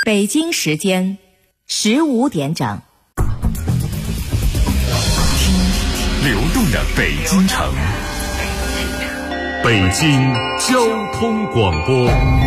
北京时间15点整。 流动的北京城，北京交通广播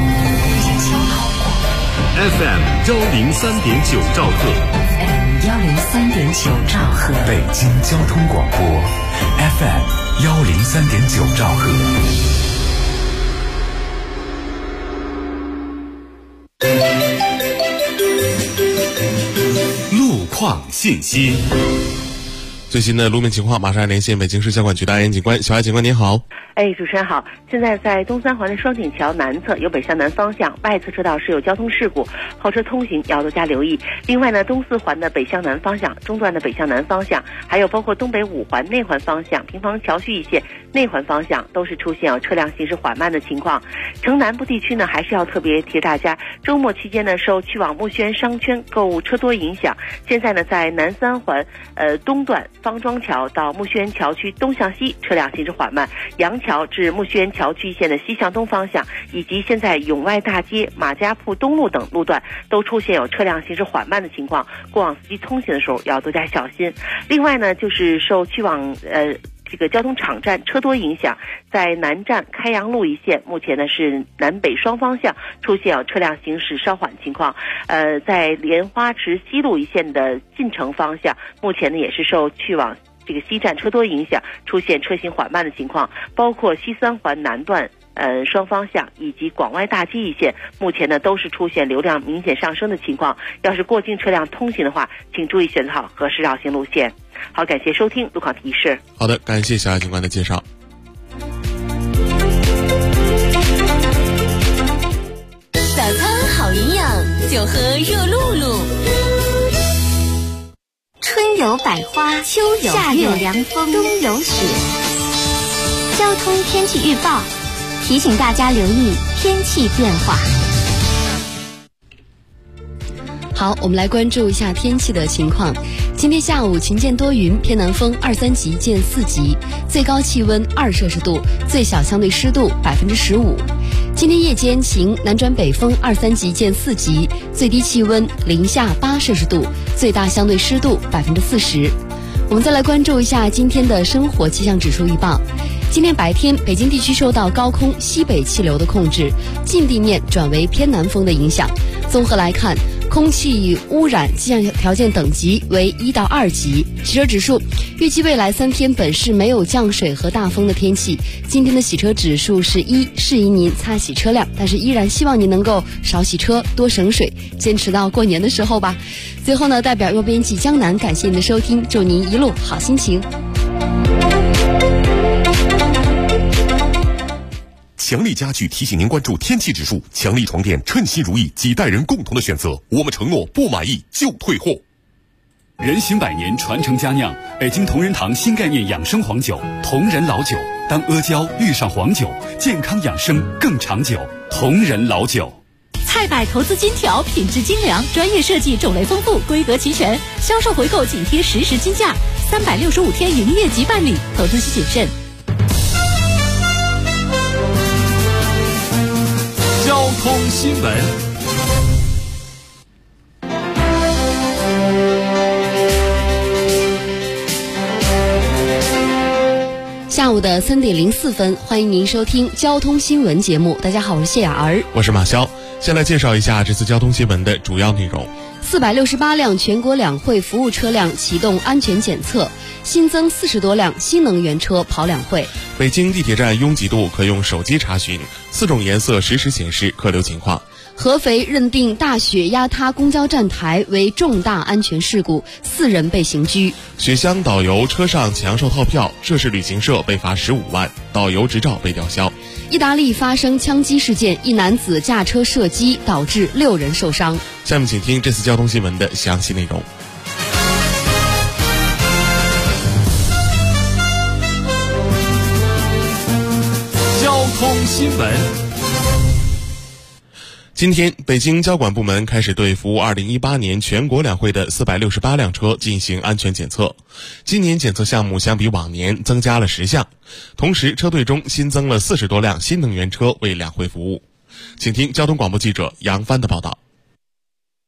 FM 103.9兆赫 103.9兆赫， 北京交通广播 FM 103.9兆赫。路况信息。 最新的路面情况，马上连线北京市交管局的安监警官小艾警官，您好。 主持人好，现在在东三环的双井桥南侧有北向南方向外侧车道是有交通事故，后车通行要多加留意。另外呢，东四环的北向南方向、中段的北向南方向，还有包括东北五环内环方向、平房桥区一线内环方向都是出现车辆行驶缓慢的情况。城南部地区呢，还是要特别提示大家，周末期间呢，受去往木樨商圈购物车多影响，现在呢，在南三环东段方庄桥到木樨桥区东向西车辆行驶缓慢，杨桥至木樨桥区线的西向东方向，以及现在永外大街、马家铺东路等路段都出现有车辆行驶缓慢的情况，过往司机通行的时候要多加小心。另外呢，就是受去往这个交通场站车多影响，在南站开阳路一线，目前呢是南北双方向出现有车辆行驶稍缓情况。在莲花池西路一线的进城方向，目前呢也是受去往这个西站车多影响，出现车行缓慢的情况，包括西三环南段双方向以及广外大街一线，目前呢都是出现流量明显上升的情况。要是过境车辆通行的话，请注意选择好合适绕行路线。好，感谢收听路况提示。 好的，感谢小艾警官的介绍。 早餐好营养，就喝热露露。春有百花，秋有夏有凉风，冬有雪。交通天气预报提醒大家留意天气变化。 好，我们来关注一下天气的情况。今天下午晴间多云，偏南风2、3级见4级，最高气温2摄氏度，最小相对湿度15%。今天夜间晴，南转北风2、3级见4级，最低气温零下8摄氏度，最大相对湿度40%。我们再来关注一下今天的生活气象指数预报。今天白天，北京地区受到高空西北气流的控制，近地面转为偏南风的影响。综合来看，空气污染气象条件等级为1到2级。洗车指数，预计未来3天本市没有降水和大风的天气。今天的洗车指数是1，适宜您擦洗车辆，但是依然希望您能够少洗车，多省水，坚持到过年的时候吧。最后呢，代表右编辑江南感谢您的收听，祝您一路好心情。 强力家具提醒您关注天气指数，强力床垫称心如意，几代人共同的选择，我们承诺不满意就退货。人行百年，传承佳酿，北京同仁堂新概念养生黄酒，同仁老酒。当阿胶遇上黄酒，健康养生更长久。同仁老酒。 菜百投资金条，品质精良，专业设计，种类丰富，规格齐全，销售回购紧贴实时金价，365天营业即办理，投资需谨慎。 交通新闻。 下午的3点04分，欢迎您收听交通新闻节目。大家好，我是谢雅儿， 我是马潇。先来介绍一下这次交通新闻的主要内容。 468辆全国两会服务车辆启动安全检测，新增40多辆新能源车跑两会。 北京地铁站拥挤度可用手机查询，4种颜色实时显示客流情况。 合肥认定大雪压塌公交站台为重大安全事故，4人被刑拘。 雪乡导游车上抢售套票，涉事旅行社被罚15万，导游执照被吊销。 意大利发生枪击事件，一男子驾车射击，导致6人受伤。 下面请听这次交通新闻的详细内容。 交通新闻。 今天，北京交管部门开始对服务2018年全国两会的468辆车进行安全检测。今年检测项目相比往年增加了10项，同时车队中新增了40多辆新能源车为两会服务。请听交通广播记者杨帆的报道。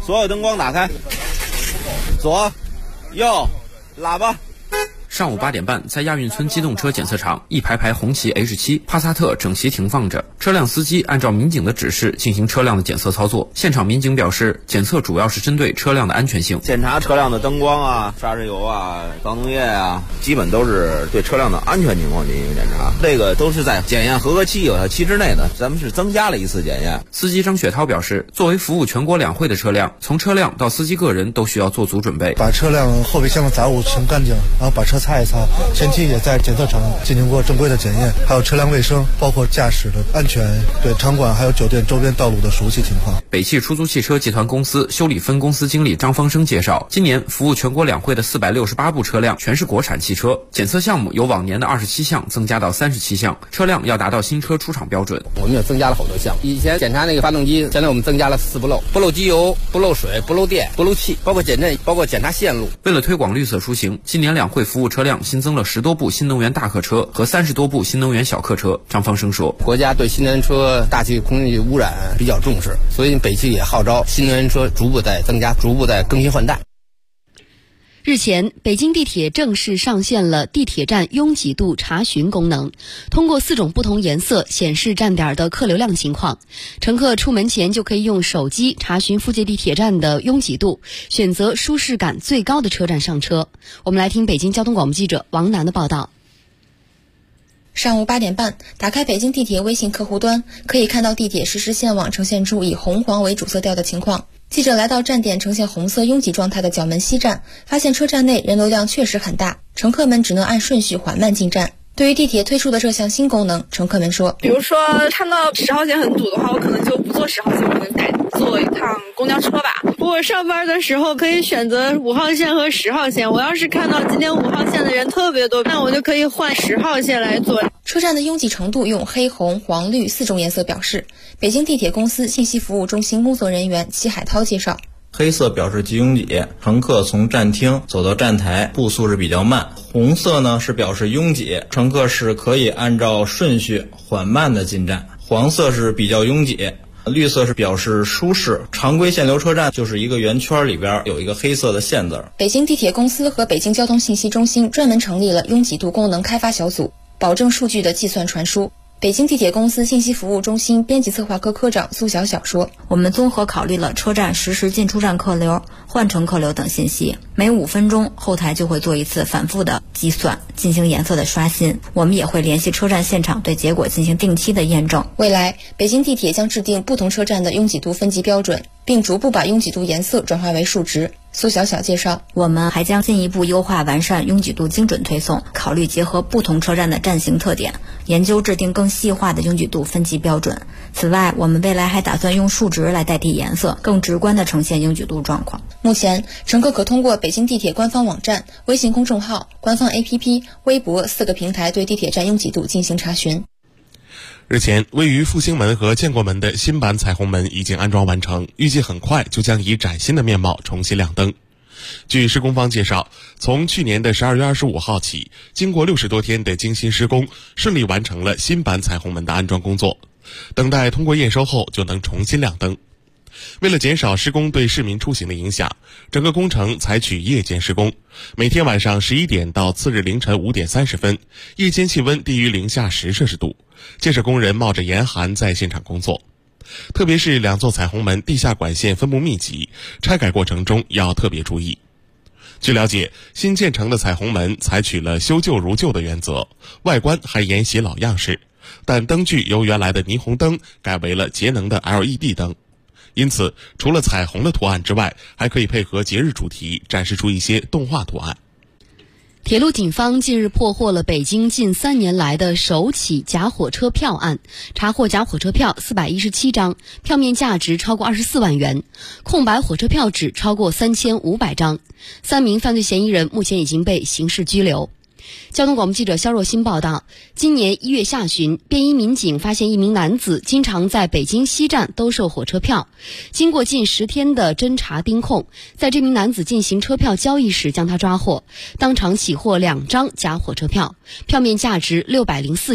所有灯光打开，左、右、喇叭。 上午8点半，在亚运村机动车检测场，一排排红旗 H7、帕萨特整齐停放着，车辆司机按照民警的指示进行车辆的检测操作。现场民警表示，检测主要是针对车辆的安全性， 检查车辆的灯光啊、刹车油啊、防冻液啊，基本都是对车辆的安全情况进行检查。这个都是在检验合格期有效期之内的，咱们是增加了一次检验。 司机张雪涛表示，作为服务全国两会的车辆，从车辆到司机个人都需要做足准备， 把车辆后备箱的杂物清干净，然后把车擦一擦。前期也在检测场进行过正规的检验，还有车辆卫生，包括驾驶的安全，对场馆还有酒店周边道路的熟悉情况。 北汽出租汽车集团公司修理分公司经理张方生介绍，今年服务全国两会的468部车辆全是国产汽车，检测项目由往年的27项增加到37项，车辆要达到新车出厂标准。 我们也增加了好多项，以前检查那个发动机，现在我们增加了4不漏：不漏机油、不漏水、不漏电、不漏气，包括减震，包括检查线路。 为了推广绿色出行，今年两会服务车辆新增了10多部新能源大客车和30多部新能源小客车。张方生说， 国家对新能源车大气空气污染比较重视，所以北汽也号召新能源车逐步在增加，逐步在更新换代。 日前，北京地铁正式上线了地铁站拥挤度查询功能，通过4种不同颜色显示站点的客流量情况。乘客出门前就可以用手机查询附近地铁站的拥挤度，选择舒适感最高的车站上车。我们来听北京交通广播记者王楠的报道。 上午8点半，打开北京地铁微信客户端，可以看到地铁实时线网呈现出以红黄为主色调的情况。记者来到站点呈现红色拥挤状态的角门西站，发现车站内人流量确实很大，乘客们只能按顺序缓慢进站。对于地铁推出的这项新功能，乘客们说， 比如说看到10号线很堵的话，我可能就不坐10号线，我可能改坐一趟公交车吧。我上班的时候可以选择5号线和10号线，我要是看到今天5号线的人特别多，那我就可以换10号线来坐。 车站的拥挤程度用黑、红、黄、绿4种颜色表示。北京地铁公司信息服务中心工作人员齐海涛介绍， 黑色表示极拥挤，乘客从站厅走到站台步速是比较慢。红色呢是表示拥挤，乘客是可以按照顺序缓慢的进站。黄色是比较拥挤，绿色是表示舒适。常规限流车站就是一个圆圈，里边有一个黑色的线字。 北京地铁公司和北京交通信息中心专门成立了拥挤度功能开发小组，保证数据的计算传输。北京地铁公司信息服务中心编辑策划科科长苏小小说， 我们综合考虑了车站实时进出站客流、换乘客流等信息，每5分钟后台就会做一次反复的计算，进行颜色的刷新。我们也会联系车站现场对结果进行定期的验证。 未来北京地铁将制定不同车站的拥挤度分级标准，并逐步把拥挤度颜色转化为数值。苏小小介绍， 我们还将进一步优化完善拥挤度精准推送，考虑结合不同车站的站型特点，研究制定更细化的拥挤度分级标准。此外，我们未来还打算用数值来代替颜色，更直观地呈现拥挤度状况。 目前，乘客可通过北京地铁官方网站、微信公众号、官方 APP、微博4个平台对地铁站拥挤度进行查询。 日前，位于复兴门和建国门的新版彩虹门已经安装完成，预计很快就将以崭新的面貌重新亮灯。据施工方介绍，从去年的12月25号起，经过60多天的精心施工，顺利完成了新版彩虹门的安装工作，等待通过验收后就能重新亮灯。为了减少施工对市民出行的影响，整个工程采取夜间施工，每天晚上11点到次日凌晨5点30分，夜间气温低于零下10摄氏度，建设工人冒着严寒在现场工作。特别是2座彩虹门地下管线分布密集，拆改过程中要特别注意。据了解，新建成的彩虹门采取了修旧如旧的原则，外观还沿袭老样式，但灯具由原来的霓虹灯改为了节能的 LED 灯。因此，除了彩虹的图案之外，还可以配合节日主题展示出一些动画图案。 铁路警方近日破获了北京近3年来的首起假火车票案，查获假火车票417张，票面价值超过24万元，空白火车票纸超过3500张。3名犯罪嫌疑人目前已经被刑事拘留。交通广播记者肖若欣报道，今年1月下旬，便衣民警发现一名男子经常在北京西站兜售火车票。经过近10天的侦查盯控，在这名男子进行车票交易时将他抓获，当场起获2张假火车票，票面价值604元。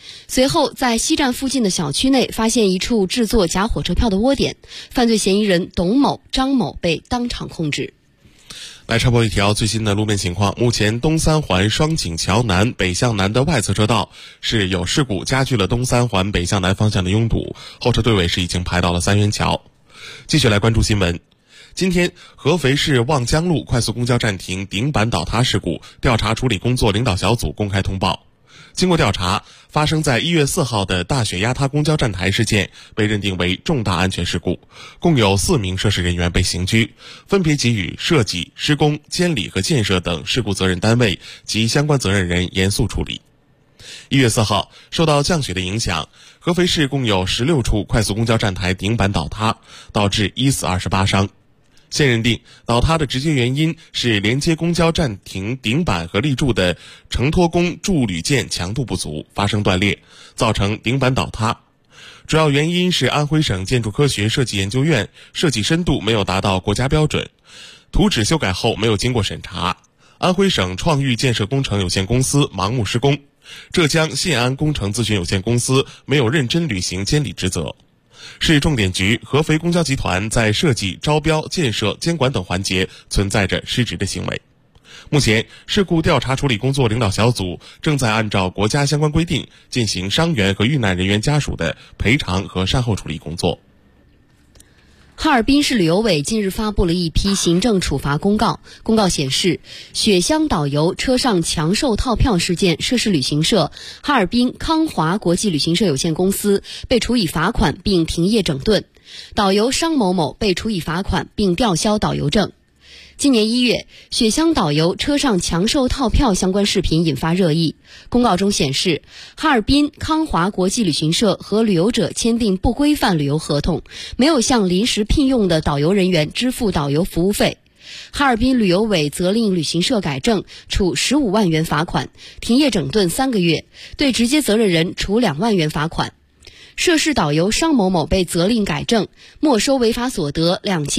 随后在西站附近的小区内发现一处制作假火车票的窝点，犯罪嫌疑人董某、张某被当场控制。 来插播一条最新的路面情况，目前东三环双井桥南北向南的外侧车道是有事故，加剧了东三环北向南方向的拥堵，后车队尾是已经排到了三元桥。继续来关注新闻。今天，合肥市望江路快速公交站亭顶板倒塌事故调查处理工作领导小组公开通报。经过调查，发生在1月4号的大雪压塌公交站台事件被认定为重大安全事故，共有4名涉事人员被刑拘，分别给予设计、施工、监理和建设等事故责任单位及相关责任人严肃处理。1月4号，受到降雪的影响，合肥市共有16处快速公交站台顶板倒塌，导致1死28伤。现认定倒塌的直接原因是连接公交站亭顶板和立柱的承托工铸铝件强度不足，发生断裂，造成顶板倒塌。主要原因是安徽省建筑科学设计研究院设计深度没有达到国家标准，图纸修改后没有经过审查，安徽省创域建设工程有限公司盲目施工，浙江信安工程咨询有限公司没有认真履行监理职责。市重点局合肥公交集团在设计、招标、建设、监管等环节存在着失职的行为。目前，事故调查处理工作领导小组正在按照国家相关规定进行伤员和遇难人员家属的赔偿和善后处理工作。 哈尔滨市旅游委近日发布了一批行政处罚公告。公告显示，雪乡导游车上强售套票事件，涉事旅行社哈尔滨康华国际旅行社有限公司被处以罚款并停业整顿，导游商某某被处以罚款并吊销导游证。今年1月，雪乡导游车上强售套票相关视频引发热议。公告中显示，哈尔滨康华国际旅行社和旅游者签订不规范旅游合同，没有向临时聘用的导游人员支付导游服务费。哈尔滨旅游委责令旅行社改正，处15万元罚款，停业整顿3个月，对直接责任人处2万元罚款。涉事导游商某某被责令改正，没收违法所得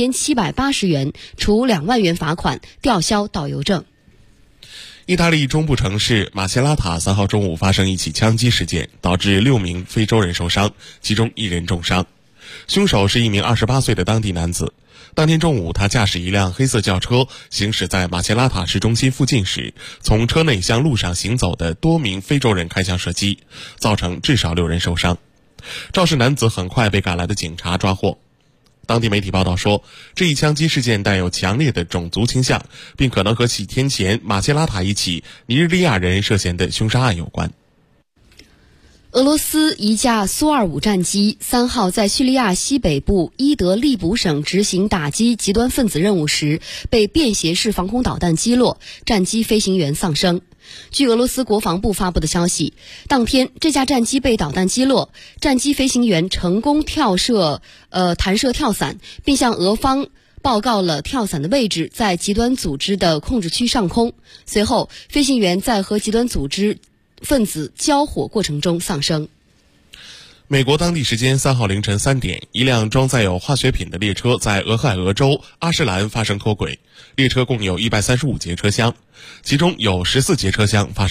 2780元，处2万元罚款，吊销导游证。 意大利中部城市马切拉塔3号中午发生一起枪击事件，导致6名非洲人受伤，其中1人重伤。凶手是一名28岁的当地男子。当天中午，他驾驶一辆黑色轿车行驶在马切拉塔市中心附近时，从车内向路上行走的多名非洲人开枪射击，造成至少6人受伤。肇事男子很快被赶来的警察抓获。当地媒体报道说，这一枪击事件带有强烈的种族倾向，并可能和几天前马切拉塔一起尼日利亚人涉嫌的凶杀案有关。 俄罗斯一架苏25战机3号在叙利亚西北部伊德利卜省执行打击极端分子任务时，被便携式防空导弹击落，战机飞行员丧生。据俄罗斯国防部发布的消息，当天这架战机被导弹击落，战机飞行员成功弹射跳伞，并向俄方报告了跳伞的位置在极端组织的控制区上空。随后，飞行员在和极端组织分子交火过程中丧生。 美国当地时间3号凌晨3点，一辆装载有化学品的列车在俄亥俄州阿什兰发生脱轨，列车共有135节车厢，其中有14节车厢发生